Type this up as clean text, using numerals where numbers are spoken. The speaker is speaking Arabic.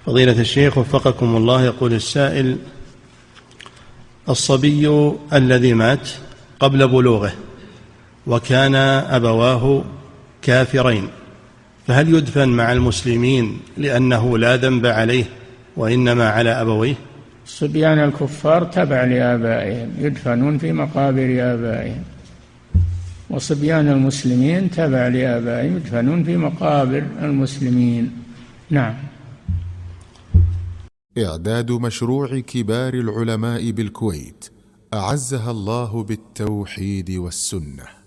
فضيلة الشيخ وفقكم الله، يقول السائل: الصبي الذي مات قبل بلوغه وكان أبواه كافرين، فهل يدفن مع المسلمين لأنه لا ذنب عليه وإنما على أبويه؟ صبيان الكفار تبع لآبائهم يدفنون في مقابر آبائهم، وصبيان المسلمين تبع لآبائهم يدفنون في مقابر المسلمين. نعم. إعداد مشروع كبار العلماء بالكويت أعزها الله بالتوحيد والسنة.